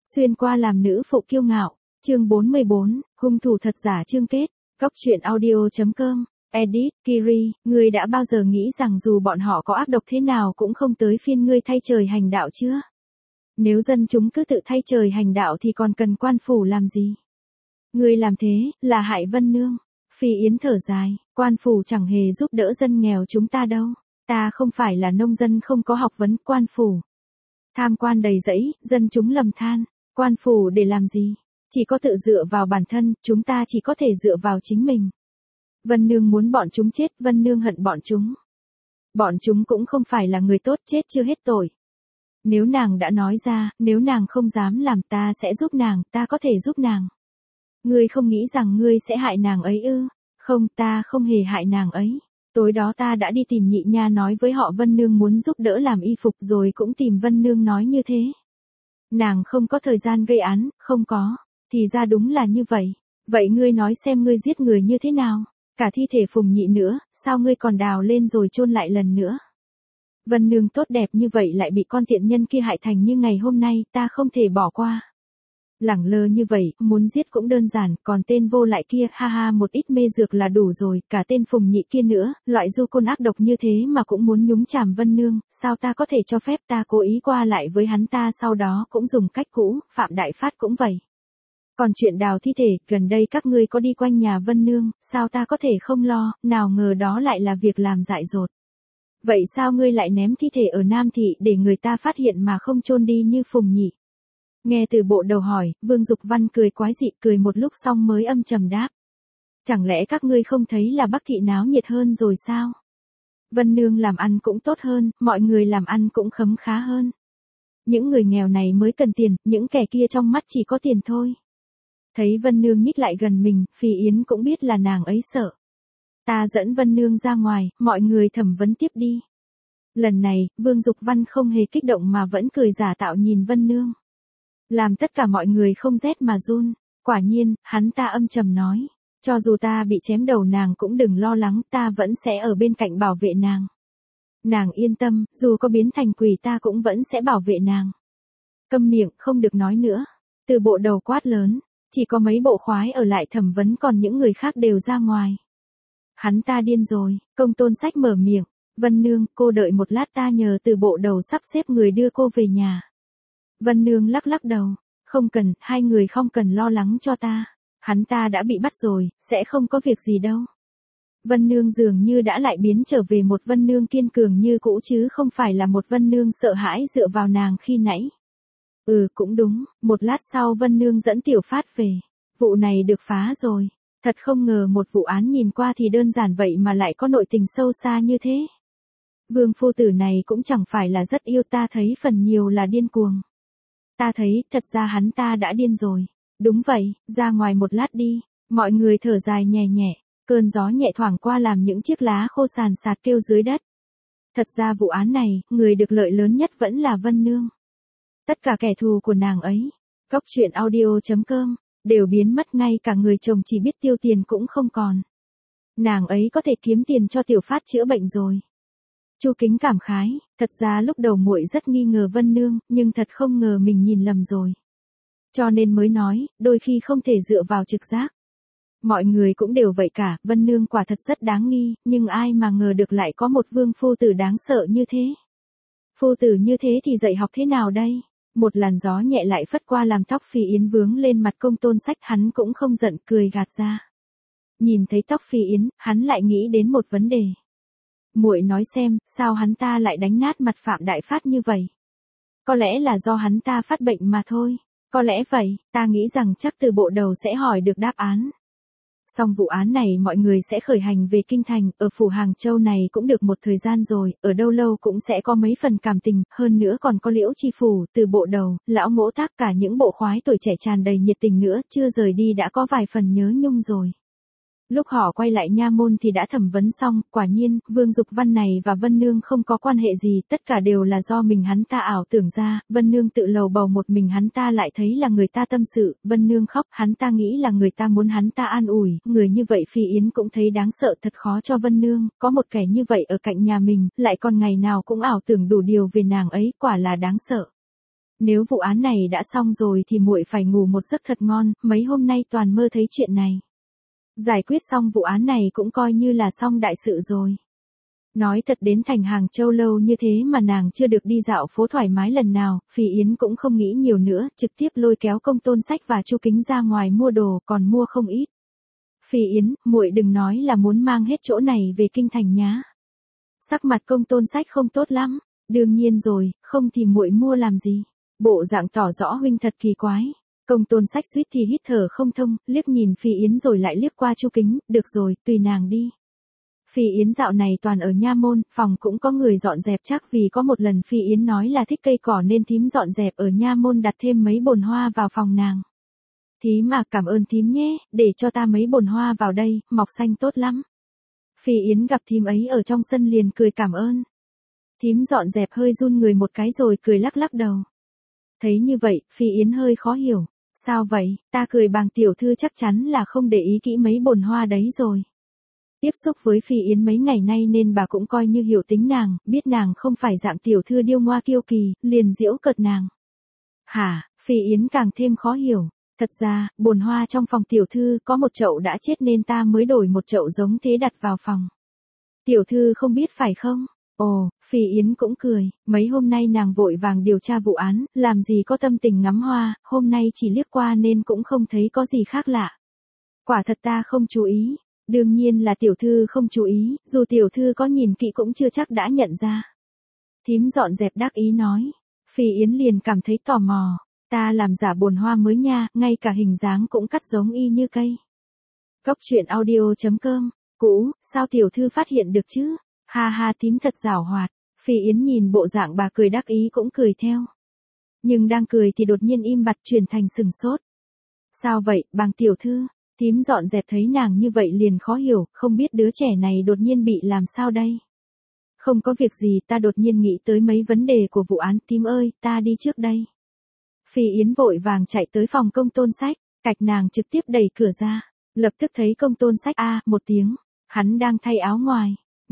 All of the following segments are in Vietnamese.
Xuyên qua làm nữ phụ kiêu ngạo. Chương 44, hung thủ thật giả chương kết. Góc truyện audio.com. Edit, Kiri, ngươi đã bao giờ nghĩ rằng dù bọn họ có ác độc thế nào cũng không tới phiên ngươi thay trời hành đạo chưa? Nếu dân chúng cứ tự thay trời hành đạo thì còn cần quan phủ làm gì? Ngươi làm thế, là hại Vân Nương. Phi Yến thở dài, quan phủ chẳng hề giúp đỡ dân nghèo chúng ta đâu. Ta không phải là nông dân không có học vấn, quan phủ tham quan đầy rẫy, dân chúng lầm than. Quan phủ để làm gì? Chỉ có tự dựa vào bản thân, chúng ta chỉ có thể dựa vào chính mình. Vân Nương muốn bọn chúng chết, Vân Nương hận bọn chúng. Bọn chúng cũng không phải là người tốt, chết chưa hết tội. Nếu nàng đã nói ra, nếu nàng không dám làm, ta sẽ giúp nàng, ta có thể giúp nàng. Ngươi không nghĩ rằng ngươi sẽ hại nàng ấy ư? Không, ta không hề hại nàng ấy. Tối đó ta đã đi tìm nhị nha nói với họ Vân Nương muốn giúp đỡ làm y phục rồi cũng tìm Vân Nương nói như thế. Nàng không có thời gian gây án, không có. Thì ra đúng là như vậy. Vậy ngươi nói xem ngươi giết người như thế nào? Cả thi thể Phùng Nhị nữa, sao ngươi còn đào lên rồi chôn lại lần nữa? Vân Nương tốt đẹp như vậy lại bị con tiện nhân kia hại thành như ngày hôm nay, ta không thể bỏ qua. Lẳng lơ như vậy, muốn giết cũng đơn giản, còn tên vô lại kia, ha ha, một ít mê dược là đủ rồi, cả tên Phùng Nhị kia nữa, loại du côn ác độc như thế mà cũng muốn nhúng chàm Vân Nương, sao ta có thể cho phép? Ta cố ý qua lại với hắn, ta sau đó cũng dùng cách cũ, Phạm Đại Phát cũng vậy. Còn chuyện đào thi thể, gần đây các ngươi có đi quanh nhà Vân Nương, sao ta có thể không lo, nào ngờ đó lại là việc làm dại dột. Vậy sao ngươi lại ném thi thể ở Nam Thị để người ta phát hiện mà không chôn đi như Phùng Nhị? Nghe từ bộ đầu hỏi, Vương Dục Văn cười quái dị, cười một lúc xong mới âm trầm đáp. Chẳng lẽ các ngươi không thấy là Bắc Thị náo nhiệt hơn rồi sao? Vân Nương làm ăn cũng tốt hơn, mọi người làm ăn cũng khấm khá hơn. Những người nghèo này mới cần tiền, những kẻ kia trong mắt chỉ có tiền thôi. Thấy Vân Nương nhích lại gần mình, Phi Yến cũng biết là nàng ấy sợ. Ta dẫn Vân Nương ra ngoài, mọi người thẩm vấn tiếp đi. Lần này, Vương Dục Văn không hề kích động mà vẫn cười giả tạo nhìn Vân Nương. Làm tất cả mọi người không rét mà run. Quả nhiên, hắn ta âm trầm nói. Cho dù ta bị chém đầu nàng cũng đừng lo lắng, ta vẫn sẽ ở bên cạnh bảo vệ nàng. Nàng yên tâm, dù có biến thành quỷ ta cũng vẫn sẽ bảo vệ nàng. Câm miệng, không được nói nữa. Từ bộ đầu quát lớn. Chỉ có mấy bộ khoái ở lại thẩm vấn, còn những người khác đều ra ngoài. Hắn ta điên rồi. Công Tôn Sách mở miệng. Vân Nương, cô đợi một lát, ta nhờ từ bộ đầu sắp xếp người đưa cô về nhà. Vân Nương lắc lắc đầu. Không cần, hai người không cần lo lắng cho ta. Hắn ta đã bị bắt rồi, sẽ không có việc gì đâu. Vân Nương dường như đã lại biến trở về một Vân Nương kiên cường như cũ chứ không phải là một Vân Nương sợ hãi dựa vào nàng khi nãy. Cũng đúng, một lát sau Vân Nương dẫn Tiểu Phát về. Vụ này được phá rồi. Thật không ngờ một vụ án nhìn qua thì đơn giản vậy mà lại có nội tình sâu xa như thế. Vương phu tử này cũng chẳng phải là rất yêu, ta thấy phần nhiều là điên cuồng. Ta thấy, thật ra hắn ta đã điên rồi. Đúng vậy, ra ngoài một lát đi. Mọi người thở dài nhẹ nhẹ. Cơn gió nhẹ thoảng qua làm những chiếc lá khô sàn sạt kêu dưới đất. Thật ra vụ án này, người được lợi lớn nhất vẫn là Vân Nương. Tất cả kẻ thù của nàng ấy, góc truyện audio.com, đều biến mất, ngay cả người chồng chỉ biết tiêu tiền cũng không còn. Nàng ấy có thể kiếm tiền cho Tiểu Phát chữa bệnh rồi. Chu Kính cảm khái, thật ra lúc đầu muội rất nghi ngờ Vân Nương, nhưng thật không ngờ mình nhìn lầm rồi. Cho nên mới nói, đôi khi không thể dựa vào trực giác. Mọi người cũng đều vậy cả, Vân Nương quả thật rất đáng nghi, nhưng ai mà ngờ được lại có một vương phu tử đáng sợ như thế. Phu tử như thế thì dạy học thế nào đây? Một làn gió nhẹ lại phất qua làm tóc Phi Yến vướng lên mặt Công Tôn Sách, hắn cũng không giận, cười gạt ra. Nhìn thấy tóc Phi Yến, hắn lại nghĩ đến một vấn đề. Muội nói xem, sao hắn ta lại đánh nát mặt Phạm Đại Phát như vậy? Có lẽ là do hắn ta phát bệnh mà thôi. Có lẽ vậy, ta nghĩ rằng chắc từ bộ đầu sẽ hỏi được đáp án. Xong vụ án này mọi người sẽ khởi hành về Kinh Thành, ở phủ Hàng Châu này cũng được một thời gian rồi, ở đâu lâu cũng sẽ có mấy phần cảm tình, hơn nữa còn có Liễu Chi Phủ, từ bộ đầu, lão Mỗ Tác, cả những bộ khoái tuổi trẻ tràn đầy nhiệt tình nữa, chưa rời đi đã có vài phần nhớ nhung rồi. Lúc họ quay lại nha môn thì đã thẩm vấn xong, quả nhiên, Vương Dục Văn này và Vân Nương không có quan hệ gì, tất cả đều là do mình hắn ta ảo tưởng ra, Vân Nương tự lầu bầu một mình hắn ta lại thấy là người ta tâm sự, Vân Nương khóc, hắn ta nghĩ là người ta muốn hắn ta an ủi, người như vậy Phi Yến cũng thấy đáng sợ, thật khó cho Vân Nương, có một kẻ như vậy ở cạnh nhà mình, lại còn ngày nào cũng ảo tưởng đủ điều về nàng ấy, quả là đáng sợ. Nếu vụ án này đã xong rồi thì muội phải ngủ một giấc thật ngon, mấy hôm nay toàn mơ thấy chuyện này. Giải quyết xong vụ án này cũng coi như là xong đại sự rồi. Nói thật đến thành Hàng Châu lâu như thế mà nàng chưa được đi dạo phố thoải mái lần nào, Phi Yến cũng không nghĩ nhiều nữa, trực tiếp lôi kéo Công Tôn Sách và Chu Kính ra ngoài mua đồ, còn mua không ít. Phi Yến, muội đừng nói là muốn mang hết chỗ này về kinh thành nhá. Sắc mặt Công Tôn Sách không tốt lắm. Đương nhiên rồi, không thì muội mua làm gì. Bộ dạng tỏ rõ huynh thật kỳ quái. Công Tôn Sách suýt thì hít thở không thông, liếc nhìn Phi Yến rồi lại liếc qua Chu Kính, được rồi, tùy nàng đi. Phi Yến dạo này toàn ở nha môn, phòng cũng có người dọn dẹp chắc vì có một lần Phi Yến nói là thích cây cỏ nên thím dọn dẹp ở nha môn đặt thêm mấy bồn hoa vào phòng nàng. Thím à, cảm ơn thím nhé, để cho ta mấy bồn hoa vào đây, mọc xanh tốt lắm. Phi Yến gặp thím ấy ở trong sân liền cười cảm ơn. Thím dọn dẹp hơi run người một cái rồi cười lắc lắc đầu. Thấy như vậy, Phi Yến hơi khó hiểu. Sao vậy, ta cười bàng tiểu thư chắc chắn là không để ý kỹ mấy bồn hoa đấy rồi. Tiếp xúc với Phi Yến mấy ngày nay nên bà cũng coi như hiểu tính nàng, biết nàng không phải dạng tiểu thư điêu ngoa kiêu kỳ, liền giễu cợt nàng. Hả, Phi Yến càng thêm khó hiểu. Thật ra, bồn hoa trong phòng tiểu thư có một chậu đã chết nên ta mới đổi một chậu giống thế đặt vào phòng. Tiểu thư không biết phải không? Ồ, Phi Yến cũng cười, mấy hôm nay nàng vội vàng điều tra vụ án, làm gì có tâm tình ngắm hoa, hôm nay chỉ liếc qua nên cũng không thấy có gì khác lạ. Quả thật ta không chú ý, đương nhiên là tiểu thư không chú ý, dù tiểu thư có nhìn kỹ cũng chưa chắc đã nhận ra. Thím dọn dẹp đắc ý nói, Phi Yến liền cảm thấy tò mò, ta làm giả bồn hoa mới nha, ngay cả hình dáng cũng cắt giống y như cây. Cốc truyện audio.com, cũ, sao tiểu thư phát hiện được chứ? Ha ha thím thật giảo hoạt, Phi Yến nhìn bộ dạng bà cười đắc ý cũng cười theo. Nhưng đang cười thì đột nhiên im bặt chuyển thành sừng sốt. Sao vậy, bàng tiểu thư? Thím dọn dẹp thấy nàng như vậy liền khó hiểu, không biết đứa trẻ này đột nhiên bị làm sao đây? Không có việc gì, ta đột nhiên nghĩ tới mấy vấn đề của vụ án, thím ơi, ta đi trước đây. Phi Yến vội vàng chạy tới phòng Công Tôn Sách, cạch nàng trực tiếp đẩy cửa ra, lập tức thấy Công Tôn Sách một tiếng, hắn đang thay áo ngoài.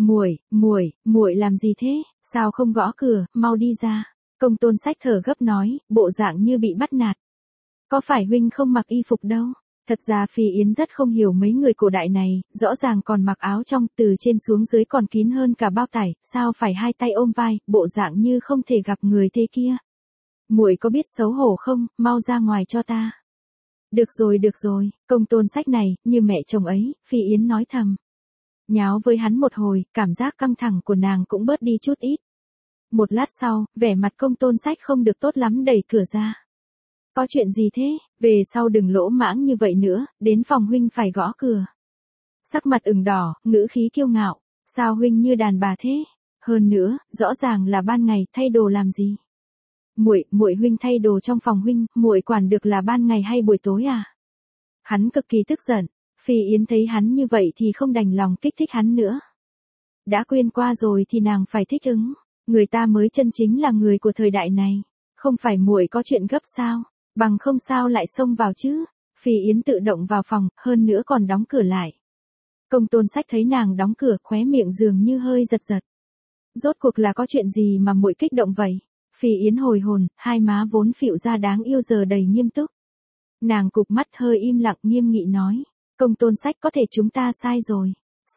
Muội làm gì thế, sao không gõ cửa, mau đi ra. Công Tôn Sách thở gấp nói, bộ dạng như bị bắt nạt. Có phải huynh không mặc y phục đâu? Thật ra Phi Yến rất không hiểu mấy người cổ đại này, rõ ràng còn mặc áo trong, từ trên xuống dưới còn kín hơn cả bao tải, sao phải hai tay ôm vai, bộ dạng như không thể gặp người thế kia. Muội có biết xấu hổ không, mau ra ngoài cho ta. Được rồi, Công Tôn Sách này, như mẹ chồng ấy, Phi Yến nói thầm. Nháo với hắn một hồi, cảm giác căng thẳng của nàng cũng bớt đi chút ít. Một lát sau, vẻ mặt Công Tôn Sách không được tốt lắm đẩy cửa ra. Có chuyện gì thế, về sau đừng lỗ mãng như vậy nữa, đến phòng huynh phải gõ cửa. Sắc mặt ửng đỏ, ngữ khí kiêu ngạo, sao huynh như đàn bà thế? Hơn nữa, rõ ràng là ban ngày, thay đồ làm gì? Muội huynh thay đồ trong phòng huynh, muội quản được là ban ngày hay buổi tối à? Hắn cực kỳ tức giận. Phi Yến thấy hắn như vậy thì không đành lòng kích thích hắn nữa. Đã quên qua rồi thì nàng phải thích ứng, người ta mới chân chính là người của thời đại này, không phải muội có chuyện gấp sao, bằng không sao lại xông vào chứ. Phi Yến tự động vào phòng, hơn nữa còn đóng cửa lại. Công Tôn Sách thấy nàng đóng cửa, khóe miệng dường như hơi giật giật. Rốt cuộc là có chuyện gì mà muội kích động vậy? Phi Yến hồi hồn, hai má vốn phịu ra đáng yêu giờ đầy nghiêm túc. Nàng cụp mắt hơi im lặng nghiêm nghị nói. Công Tôn Sách có thể chúng ta sai rồi.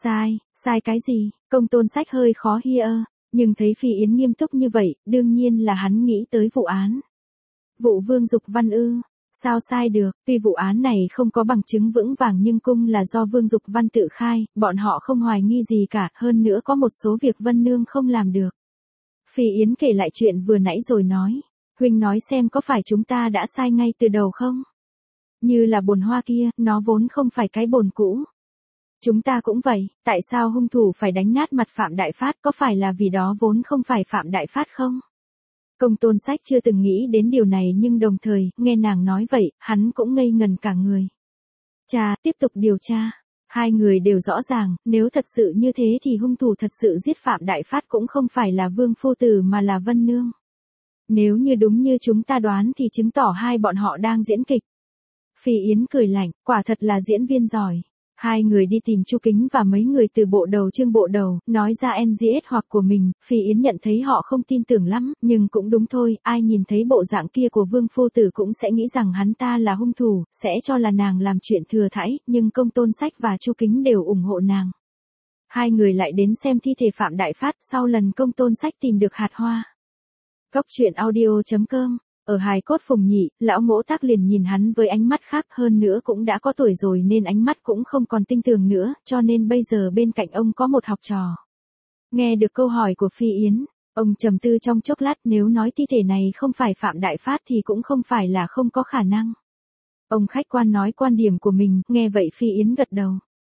Sai cái gì? Công Tôn Sách hơi khó hear, nhưng thấy Phi Yến nghiêm túc như vậy, đương nhiên là hắn nghĩ tới vụ án. Vụ Vương Dục Văn ư? Sao sai được, tuy vụ án này không có bằng chứng vững vàng nhưng cung là do Vương Dục Văn tự khai, bọn họ không hoài nghi gì cả, hơn nữa có một số việc Vân Nương không làm được. Phi Yến kể lại chuyện vừa nãy rồi nói, huynh nói xem có phải chúng ta đã sai ngay từ đầu không? Như là bồn hoa kia, nó vốn không phải cái bồn cũ. Chúng ta cũng vậy, tại sao hung thủ phải đánh nát mặt Phạm Đại Phát, có phải là vì đó vốn không phải Phạm Đại Phát không? Công Tôn Sách chưa từng nghĩ đến điều này nhưng đồng thời, nghe nàng nói vậy, hắn cũng ngây ngần cả người. Tiếp tục điều tra. Hai người đều rõ ràng, nếu thật sự như thế thì hung thủ thật sự giết Phạm Đại Phát cũng không phải là Vương Phu Tử mà là Vân Nương. Nếu như đúng như chúng ta đoán thì chứng tỏ hai bọn họ đang diễn kịch. Phi Yến cười lạnh, quả thật là diễn viên giỏi. Hai người đi tìm Chu Kính và mấy người từ bộ đầu Trương bộ đầu, nói ra NGS hoặc của mình, Phi Yến nhận thấy họ không tin tưởng lắm, nhưng cũng đúng thôi, ai nhìn thấy bộ dạng kia của Vương Phu Tử cũng sẽ nghĩ rằng hắn ta là hung thủ, sẽ cho là nàng làm chuyện thừa thãi, nhưng Công Tôn Sách và Chu Kính đều ủng hộ nàng. Hai người lại đến xem thi thể Phạm Đại Phát sau lần Công Tôn Sách tìm được hạt hoa. Góc truyện audio.com. Ở hài cốt Phùng Nhị, lão Ngỗ Tác liền nhìn hắn với ánh mắt khác, hơn nữa cũng đã có tuổi rồi nên ánh mắt cũng không còn tinh tường nữa, cho nên bây giờ bên cạnh ông có một học trò. Nghe được câu hỏi của Phi Yến, ông trầm tư trong chốc lát, nếu nói thi thể này không phải Phạm Đại Phát thì cũng không phải là không có khả năng. Ông khách quan nói quan điểm của mình, nghe vậy Phi Yến gật đầu.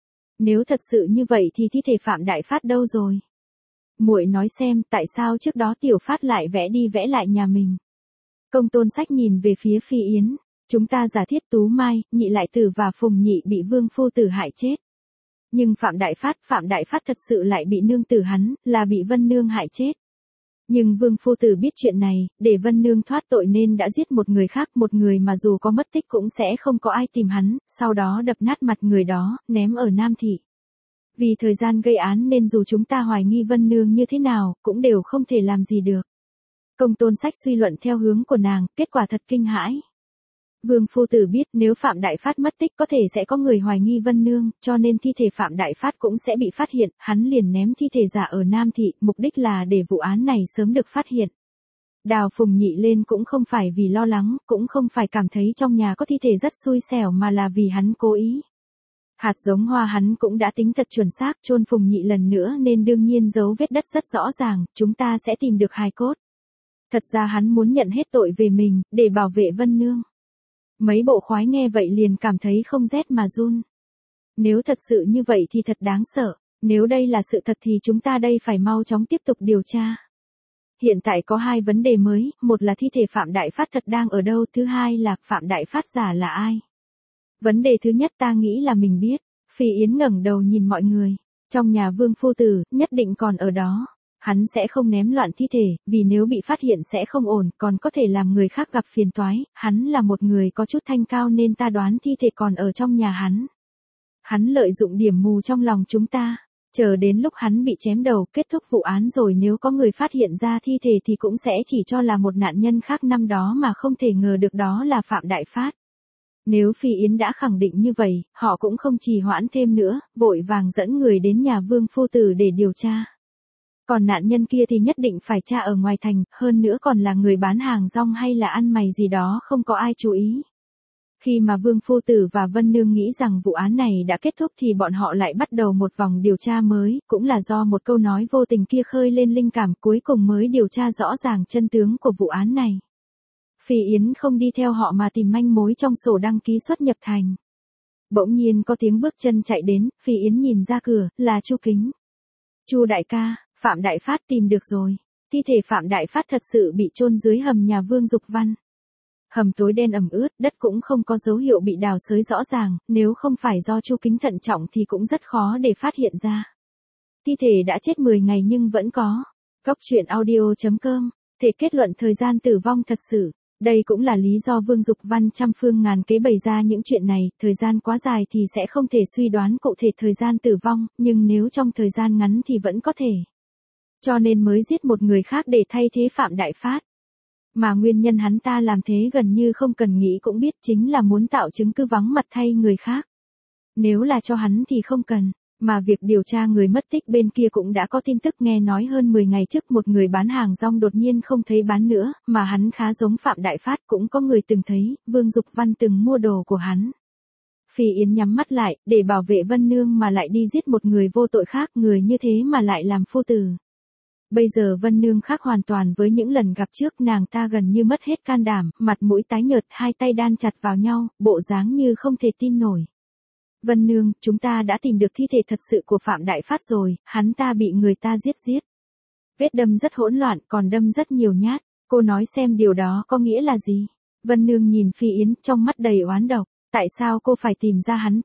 Nếu thật sự như vậy thì thi thể Phạm Đại Phát đâu rồi? Muội nói xem, tại sao trước đó Tiểu Phát lại vẽ đi vẽ lại nhà mình? Công Tôn Sách nhìn về phía Phi Yến, chúng ta giả thiết Tú Mai, Nhị Lại Tử và Phùng Nhị bị Vương Phu Tử hại chết. Nhưng Phạm Đại Phát thật sự lại bị nương tử hắn, là bị Vân Nương hại chết. Nhưng Vương Phu Tử biết chuyện này, để Vân Nương thoát tội nên đã giết một người khác, một người mà dù có mất tích cũng sẽ không có ai tìm hắn, sau đó đập nát mặt người đó, ném ở Nam Thị. Vì thời gian gây án nên dù chúng ta hoài nghi Vân Nương như thế nào, cũng đều không thể làm gì được. Công Tôn Sách suy luận theo hướng của nàng, kết quả thật kinh hãi. Vương Phu Tử biết nếu Phạm Đại Phát mất tích có thể sẽ có người hoài nghi Vân Nương, cho nên thi thể Phạm Đại Phát cũng sẽ bị phát hiện, hắn liền ném thi thể giả ở Nam Thị, mục đích là để vụ án này sớm được phát hiện. Đào Phùng Nhị lên cũng không phải vì lo lắng, cũng không phải cảm thấy trong nhà có thi thể rất xui xẻo mà là vì hắn cố ý. Hạt giống hoa hắn cũng đã tính thật chuẩn xác, chôn Phùng Nhị lần nữa nên đương nhiên dấu vết đất rất rõ ràng, chúng ta sẽ tìm được hài cốt. Thật ra hắn muốn nhận hết tội về mình, để bảo vệ Vân Nương. Mấy bộ khoái nghe vậy liền cảm thấy không rét mà run. Nếu thật sự như vậy thì thật đáng sợ, nếu đây là sự thật thì chúng ta đây phải mau chóng tiếp tục điều tra. Hiện tại có hai vấn đề mới, một là thi thể Phạm Đại Phát thật đang ở đâu, thứ hai là Phạm Đại Phát giả là ai. Vấn đề thứ nhất ta nghĩ là mình biết. Phi Yến ngẩng đầu nhìn mọi người, trong nhà Vương Phu Tử, nhất định còn ở đó. Hắn sẽ không ném loạn thi thể, vì nếu bị phát hiện sẽ không ổn, còn có thể làm người khác gặp phiền toái, hắn là một người có chút thanh cao nên ta đoán thi thể còn ở trong nhà hắn. Hắn lợi dụng điểm mù trong lòng chúng ta, chờ đến lúc hắn bị chém đầu, kết thúc vụ án rồi nếu có người phát hiện ra thi thể thì cũng sẽ chỉ cho là một nạn nhân khác năm đó mà không thể ngờ được đó là Phạm Đại Phát. Nếu Phi Yến đã khẳng định như vậy, họ cũng không trì hoãn thêm nữa, vội vàng dẫn người đến nhà Vương Phu Tử để điều tra. Còn nạn nhân kia thì nhất định phải tra ở ngoài thành, hơn nữa còn là người bán hàng rong hay là ăn mày gì đó không có ai chú ý. Khi mà Vương Phu Tử và Vân Nương nghĩ rằng vụ án này đã kết thúc thì bọn họ lại bắt đầu một vòng điều tra mới, cũng là do một câu nói vô tình kia khơi lên linh cảm, cuối cùng mới điều tra rõ ràng chân tướng của vụ án này. Phi Yến không đi theo họ mà tìm manh mối trong sổ đăng ký xuất nhập thành. Bỗng nhiên có tiếng bước chân chạy đến, Phi Yến nhìn ra cửa, là Chu Kính. Chu đại ca, Phạm Đại Phát tìm được rồi. Thi thể Phạm Đại Phát thật sự bị chôn dưới hầm nhà Vương Dục Văn. Hầm tối đen ẩm ướt, đất cũng không có dấu hiệu bị đào xới rõ ràng, nếu không phải do Chu Kính thận trọng thì cũng rất khó để phát hiện ra. Thi thể đã chết 10 ngày nhưng vẫn có. Góc truyện audio.com, thể kết luận thời gian tử vong thật sự. Đây cũng là lý do Vương Dục Văn trăm phương ngàn kế bày ra những chuyện này, thời gian quá dài thì sẽ không thể suy đoán cụ thể thời gian tử vong, nhưng nếu trong thời gian ngắn thì vẫn có thể. Cho nên mới giết một người khác để thay thế Phạm Đại Phát. Mà nguyên nhân hắn ta làm thế gần như không cần nghĩ cũng biết, chính là muốn tạo chứng cứ vắng mặt thay người khác. Nếu là cho hắn thì không cần. Mà việc điều tra người mất tích bên kia cũng đã có tin tức, nghe nói hơn 10 ngày trước một người bán hàng rong đột nhiên không thấy bán nữa, mà hắn khá giống Phạm Đại Phát, cũng có người từng thấy, Vương Dục Văn từng mua đồ của hắn. Phi Yến nhắm mắt lại, để bảo vệ Vân Nương mà lại đi giết một người vô tội khác, người như thế mà lại làm phu tử. Bây giờ Vân Nương khác hoàn toàn với những lần gặp trước, nàng ta gần như mất hết can đảm, mặt mũi tái nhợt, hai tay đan chặt vào nhau, bộ dáng như không thể tin nổi. Vân Nương, chúng ta đã tìm được thi thể thật sự của Phạm Đại Phát rồi, hắn ta bị người ta giết. Vết đâm rất hỗn loạn, còn đâm rất nhiều nhát, cô nói xem điều đó có nghĩa là gì? Vân Nương nhìn Phi Yến, trong mắt đầy oán độc, tại sao cô phải tìm ra hắn,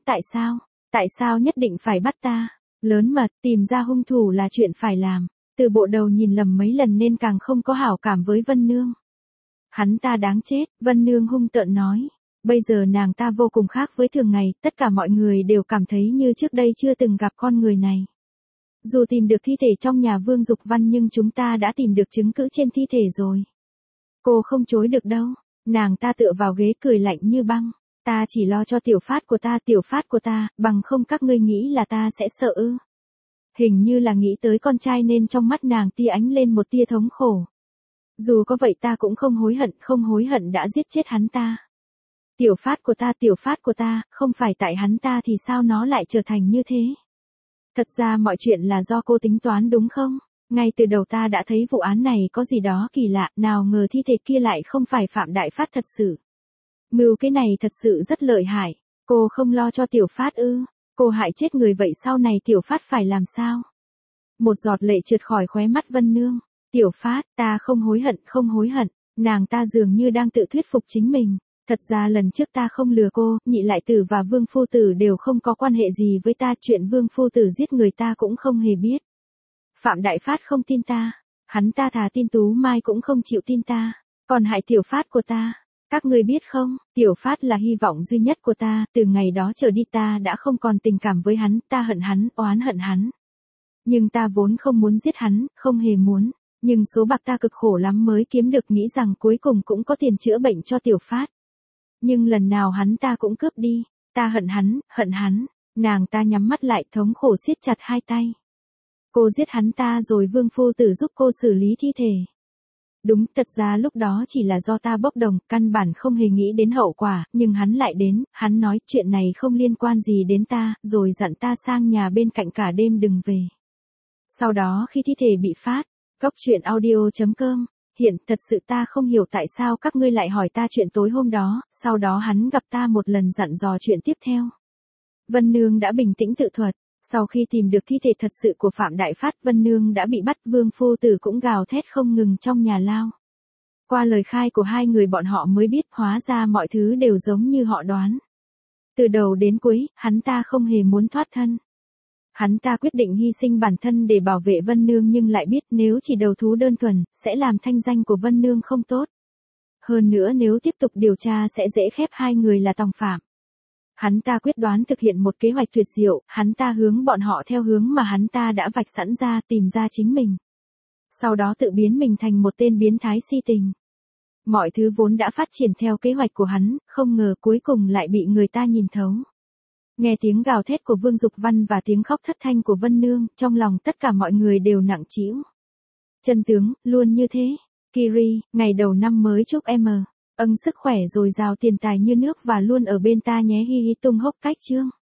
tại sao nhất định phải bắt ta? Lớn mật, tìm ra hung thủ là chuyện phải làm. Từ bộ đầu nhìn lầm mấy lần nên càng không có hảo cảm với Vân Nương. Hắn ta đáng chết, Vân Nương hung tợn nói. Bây giờ nàng ta vô cùng khác với thường ngày, tất cả mọi người đều cảm thấy như trước đây chưa từng gặp con người này. Dù tìm được thi thể trong nhà Vương Dục Văn nhưng chúng ta đã tìm được chứng cứ trên thi thể rồi. Cô không chối được đâu. Nàng ta tựa vào ghế cười lạnh như băng. Ta chỉ lo cho tiểu phát của ta, bằng không các ngươi nghĩ là ta sẽ sợ ư. Hình như là nghĩ tới con trai nên trong mắt nàng tia ánh lên một tia thống khổ. Dù có vậy ta cũng không hối hận đã giết chết hắn ta. Tiểu phát của ta, không phải tại hắn ta thì sao nó lại trở thành như thế? Thật ra mọi chuyện là do cô tính toán đúng không? Ngay từ đầu ta đã thấy vụ án này có gì đó kỳ lạ, nào ngờ thi thể kia lại không phải Phạm Đại Phát thật sự. Mưu cái này thật sự rất lợi hại, cô không lo cho Tiểu Phát ư? Cô hại chết người vậy sau này Tiểu Phát phải làm sao? Một giọt lệ trượt khỏi khóe mắt Vân Nương. Tiểu Phát, ta không hối hận, nàng ta dường như đang tự thuyết phục chính mình. Thật ra lần trước ta không lừa cô, Nhị Lại Tử và Vương Phu Tử đều không có quan hệ gì với ta, chuyện Vương Phu Tử giết người ta cũng không hề biết. Phạm Đại Phát không tin ta, hắn ta thà tin Tú Mai cũng không chịu tin ta, còn hại Tiểu Phát của ta. Các ngươi biết không, Tiểu Phát là hy vọng duy nhất của ta, từ ngày đó trở đi ta đã không còn tình cảm với hắn, ta hận hắn, oán hận hắn. Nhưng ta vốn không muốn giết hắn, không hề muốn, nhưng số bạc ta cực khổ lắm mới kiếm được, nghĩ rằng cuối cùng cũng có tiền chữa bệnh cho Tiểu Phát. Nhưng lần nào hắn ta cũng cướp đi, ta hận hắn, nàng ta nhắm mắt lại thống khổ siết chặt hai tay. Cô giết hắn ta rồi Vương Phu Tử giúp cô xử lý thi thể. Đúng, thật ra lúc đó chỉ là do ta bốc đồng, căn bản không hề nghĩ đến hậu quả, nhưng hắn lại đến, hắn nói chuyện này không liên quan gì đến ta, rồi dặn ta sang nhà bên cạnh cả đêm đừng về. Sau đó khi thi thể bị phát, goctruyện.audio.com, hiện thật sự ta không hiểu tại sao các ngươi lại hỏi ta chuyện tối hôm đó, sau đó hắn gặp ta một lần dặn dò chuyện tiếp theo. Vân Nương đã bình tĩnh tự thuật. Sau khi tìm được thi thể thật sự của Phạm Đại Phát, Vân Nương đã bị bắt, Vương Phu Tử cũng gào thét không ngừng trong nhà lao. Qua lời khai của hai người bọn họ mới biết hóa ra mọi thứ đều giống như họ đoán. Từ đầu đến cuối, hắn ta không hề muốn thoát thân. Hắn ta quyết định hy sinh bản thân để bảo vệ Vân Nương nhưng lại biết nếu chỉ đầu thú đơn thuần, sẽ làm thanh danh của Vân Nương không tốt. Hơn nữa nếu tiếp tục điều tra sẽ dễ khép hai người là tòng phạm. Hắn ta quyết đoán thực hiện một kế hoạch tuyệt diệu, hắn ta hướng bọn họ theo hướng mà hắn ta đã vạch sẵn ra, tìm ra chính mình. Sau đó tự biến mình thành một tên biến thái si tình. Mọi thứ vốn đã phát triển theo kế hoạch của hắn, không ngờ cuối cùng lại bị người ta nhìn thấu. Nghe tiếng gào thét của Vương Dục Văn và tiếng khóc thất thanh của Vân Nương, trong lòng tất cả mọi người đều nặng trĩu. Chân tướng, luôn như thế. Kiri, ngày đầu năm mới chúc em sức khỏe dồi dào tiền tài như nước và luôn ở bên ta nhé, hi hi tung hốc cách chương.